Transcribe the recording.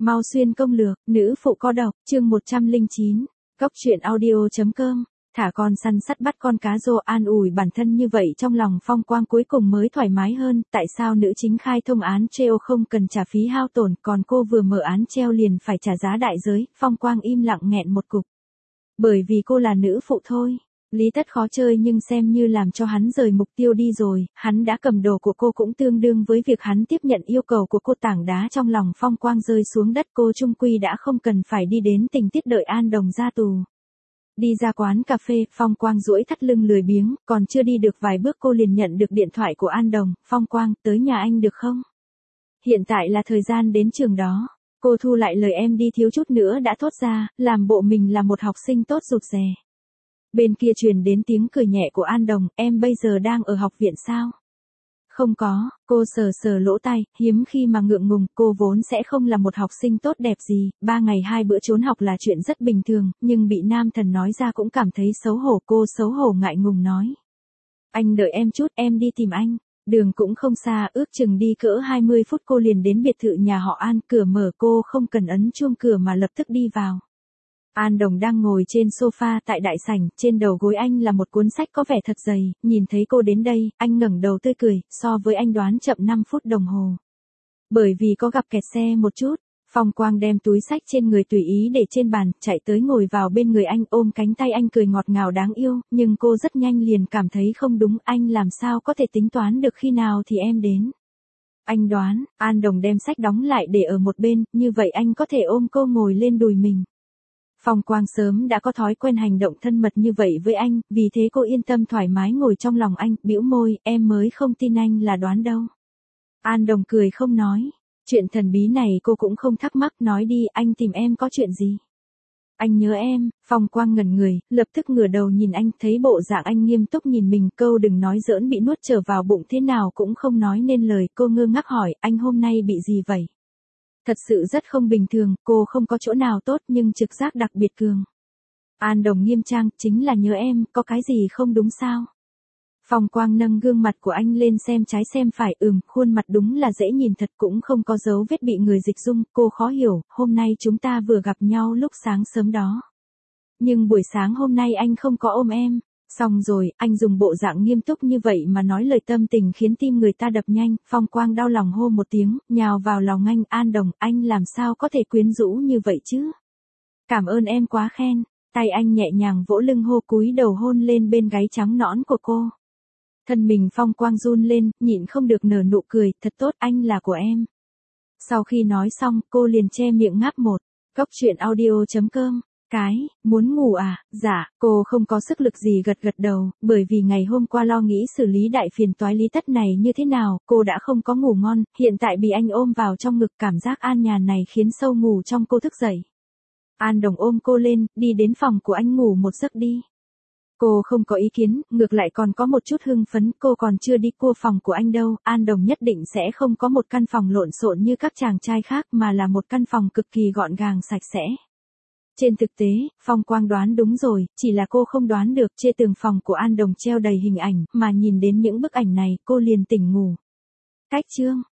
Mau xuyên công lược, nữ phụ có độc, chương 109. Cốc truyện audio.com. Thả con săn sắt bắt con cá rô, an ủi bản thân như vậy trong lòng Phong Quang cuối cùng mới thoải mái hơn. Tại sao nữ chính khai thông án treo không cần trả phí hao tổn, còn cô vừa mở án treo liền phải trả giá đại giới? Phong Quang im lặng nghẹn một cục. Bởi vì cô là nữ phụ thôi. Lý Tất khó chơi nhưng xem như làm cho hắn rời mục tiêu đi rồi, hắn đã cầm đồ của cô cũng tương đương với việc hắn tiếp nhận yêu cầu của cô. Tảng đá trong lòng Phong Quang rơi xuống đất, cô chung quy đã không cần phải đi đến tình tiết đợi An Đồng ra tù. Đi ra quán cà phê, Phong Quang duỗi thắt lưng lười biếng, còn chưa đi được vài bước cô liền nhận được điện thoại của An Đồng. Phong Quang, tới nhà anh được không? Hiện tại là thời gian đến trường đó. Cô thu lại lời em đi thiếu chút nữa đã thốt ra, làm bộ mình là một học sinh tốt rụt rè. Bên kia truyền đến tiếng cười nhẹ của An Đồng, em bây giờ đang ở học viện sao? Không có, cô sờ sờ lỗ tai, hiếm khi mà ngượng ngùng, cô vốn sẽ không là một học sinh tốt đẹp gì, 3 ngày 2 bữa trốn học là chuyện rất bình thường, nhưng bị nam thần nói ra cũng cảm thấy xấu hổ, cô xấu hổ ngại ngùng nói. Anh đợi em chút, em đi tìm anh. Đường cũng không xa, ước chừng đi cỡ 20 phút cô liền đến biệt thự nhà họ An, cửa mở cô không cần ấn chuông cửa mà lập tức đi vào. An Đồng đang ngồi trên sofa tại đại sảnh, trên đầu gối anh là một cuốn sách có vẻ thật dày, nhìn thấy cô đến đây, anh ngẩng đầu tươi cười, so với anh đoán chậm 5 phút đồng hồ. Bởi vì có gặp kẹt xe một chút, Phong Quang đem túi sách trên người tùy ý để trên bàn, chạy tới ngồi vào bên người anh, ôm cánh tay anh cười ngọt ngào đáng yêu, nhưng cô rất nhanh liền cảm thấy không đúng, anh làm sao có thể tính toán được khi nào thì em đến. Anh đoán, An Đồng đem sách đóng lại để ở một bên, như vậy anh có thể ôm cô ngồi lên đùi mình. Phong Quang sớm đã có thói quen hành động thân mật như vậy với anh, vì thế cô yên tâm thoải mái ngồi trong lòng anh, bĩu môi, em mới không tin anh là đoán đâu. An Đồng cười không nói, chuyện thần bí này cô cũng không thắc mắc, nói đi, anh tìm em có chuyện gì? Anh nhớ em. Phong Quang ngẩn người, lập tức ngửa đầu nhìn anh, thấy bộ dạng anh nghiêm túc nhìn mình, câu đừng nói giỡn bị nuốt trở vào bụng thế nào cũng không nói nên lời, cô ngơ ngác hỏi, anh hôm nay bị gì vậy? Thật sự rất không bình thường, cô không có chỗ nào tốt nhưng trực giác đặc biệt cường. An Đồng nghiêm trang, chính là nhớ em, có cái gì không đúng sao? Phong Quang nâng gương mặt của anh lên xem trái xem phải, khuôn mặt đúng là dễ nhìn thật, cũng không có dấu vết bị người dịch dung, cô khó hiểu, hôm nay chúng ta vừa gặp nhau lúc sáng sớm đó. Nhưng buổi sáng hôm nay anh không có ôm em. Xong rồi, anh dùng bộ dạng nghiêm túc như vậy mà nói lời tâm tình khiến tim người ta đập nhanh. Phong Quang đau lòng hô một tiếng, nhào vào lòng anh, An Đồng, anh làm sao có thể quyến rũ như vậy chứ? Cảm ơn em quá khen. Tay anh nhẹ nhàng vỗ lưng hô, cúi đầu hôn lên bên gáy trắng nõn của cô. Thân mình Phong Quang run lên, nhịn không được nở nụ cười, thật tốt, anh là của em. Sau khi nói xong, cô liền che miệng ngáp một. Cốc truyện audio.com. Muốn ngủ à? Dạ, cô không có sức lực gì gật gật đầu, bởi vì ngày hôm qua lo nghĩ xử lý đại phiền toái Lý Tất này như thế nào, cô đã không có ngủ ngon, hiện tại bị anh ôm vào trong ngực, cảm giác an nhàn này khiến sâu ngủ trong cô thức dậy. An Đồng ôm cô lên, đi đến phòng của anh ngủ một giấc đi. Cô không có ý kiến, ngược lại còn có một chút hưng phấn, cô còn chưa đi qua phòng của anh đâu, An Đồng nhất định sẽ không có một căn phòng lộn xộn như các chàng trai khác mà là một căn phòng cực kỳ gọn gàng sạch sẽ. Trên thực tế, Phong Quang đoán đúng rồi, chỉ là cô không đoán được, trên tường phòng của An Đồng treo đầy hình ảnh, mà nhìn đến những bức ảnh này, cô liền tỉnh ngủ. Cách chương.